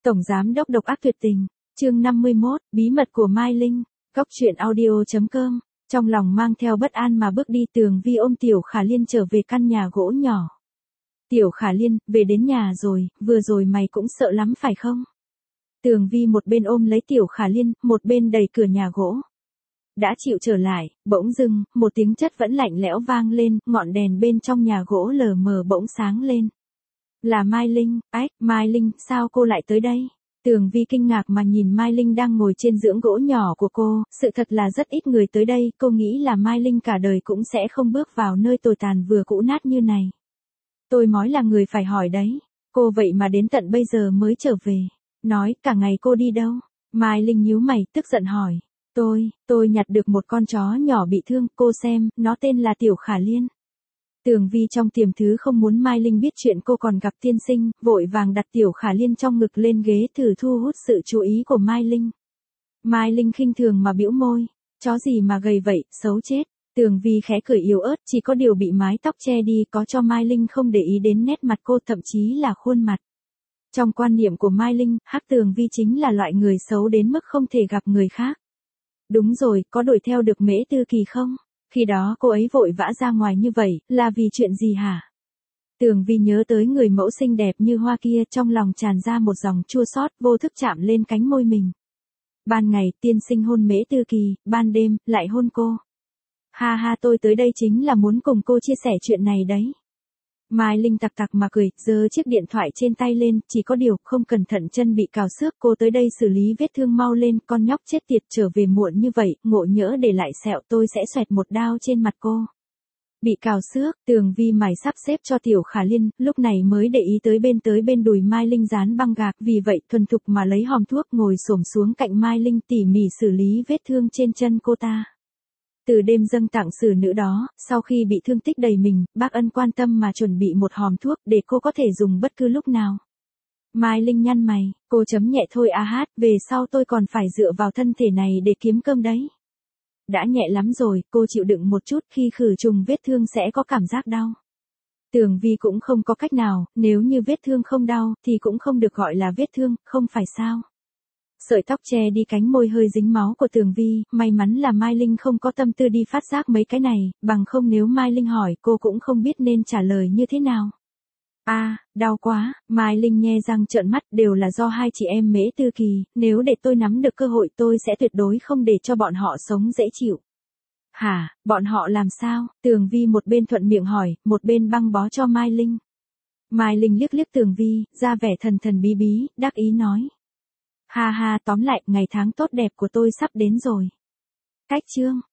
Tổng giám đốc độc ác tuyệt tình, chương 51, bí mật của Mai Linh, góc truyện audio.com, trong lòng mang theo bất an mà bước đi Tường Vi ôm Tiểu Khả Liên trở về căn nhà gỗ nhỏ. Tiểu Khả Liên, về đến nhà rồi, vừa rồi mày cũng sợ lắm phải không? Tường Vi một bên ôm lấy Tiểu Khả Liên, một bên đẩy cửa nhà gỗ. Đã chịu trở lại, bỗng dưng, một tiếng chất vẫn lạnh lẽo vang lên, ngọn đèn bên trong nhà gỗ lờ mờ bỗng sáng lên. Là Mai Linh, Mai Linh, sao cô lại tới đây? Tường Vi kinh ngạc mà nhìn Mai Linh đang ngồi trên giường gỗ nhỏ của cô, sự thật là rất ít người tới đây, cô nghĩ là Mai Linh cả đời cũng sẽ không bước vào nơi tồi tàn vừa cũ nát như này. Tôi mói là người phải hỏi đấy, cô vậy mà đến tận bây giờ mới trở về, nói cả ngày cô đi đâu? Mai Linh nhíu mày, tức giận hỏi. Tôi nhặt được một con chó nhỏ bị thương, cô xem, nó tên là Tiểu Khả Liên. Tường Vi trong tiềm thứ không muốn Mai Linh biết chuyện cô còn gặp tiên sinh, vội vàng đặt Tiểu Khả Liên trong ngực lên ghế thử thu hút sự chú ý của Mai Linh. Mai Linh khinh thường mà bĩu môi, chó gì mà gầy vậy, xấu chết. Tường Vi khẽ cười yếu ớt, chỉ có điều bị mái tóc che đi có cho Mai Linh không để ý đến nét mặt cô, thậm chí là khuôn mặt. Trong quan niệm của Mai Linh, Hắc Tường Vi chính là loại người xấu đến mức không thể gặp người khác. Đúng rồi, có đuổi theo được Mễ Tư Kỳ không? Khi đó cô ấy vội vã ra ngoài như vậy, là vì chuyện gì hả? Tường Vi nhớ tới người mẫu xinh đẹp như hoa kia, trong lòng tràn ra một dòng chua xót, vô thức chạm lên cánh môi mình. Ban ngày, tiên sinh hôn Mễ Tư Kỳ, ban đêm, lại hôn cô. Ha ha, tôi tới đây chính là muốn cùng cô chia sẻ chuyện này đấy. Mai Linh tặc tặc mà cười, giơ chiếc điện thoại trên tay lên, chỉ có điều, không cẩn thận chân bị cào xước, cô tới đây xử lý vết thương mau lên, con nhóc chết tiệt trở về muộn như vậy, ngộ nhỡ để lại sẹo tôi sẽ xoẹt một đao trên mặt cô. Bị cào xước, Tường Vi mày sắp xếp cho Tiểu Khả Liên, lúc này mới để ý tới bên đùi Mai Linh dán băng gạc, vì vậy thuần thục mà lấy hòm thuốc ngồi xổm xuống cạnh Mai Linh tỉ mỉ xử lý vết thương trên chân cô ta. Từ đêm dâng tặng xử nữ đó, sau khi bị thương tích đầy mình, bác Ân quan tâm mà chuẩn bị một hòm thuốc để cô có thể dùng bất cứ lúc nào. Mai Linh nhăn mày, cô chấm nhẹ thôi về sau tôi còn phải dựa vào thân thể này để kiếm cơm đấy. Đã nhẹ lắm rồi, cô chịu đựng một chút, khi khử trùng vết thương sẽ có cảm giác đau. Tường Vi cũng không có cách nào, nếu như vết thương không đau, thì cũng không được gọi là vết thương, không phải sao? Sợi tóc che đi cánh môi hơi dính máu của Tường Vi, may mắn là Mai Linh không có tâm tư đi phát giác mấy cái này, bằng không nếu Mai Linh hỏi cô cũng không biết nên trả lời như thế nào. Đau quá, Mai Linh nhe răng trợn mắt, đều là do hai chị em Mễ Tư Kỳ, nếu để tôi nắm được cơ hội tôi sẽ tuyệt đối không để cho bọn họ sống dễ chịu. Hả, bọn họ làm sao? Tường Vi một bên thuận miệng hỏi, một bên băng bó cho Mai Linh. Mai Linh liếc liếc Tường Vi, ra vẻ thần thần bí bí, đắc ý nói. Ha ha, tóm lại, ngày tháng tốt đẹp của tôi sắp đến rồi. Cách chương.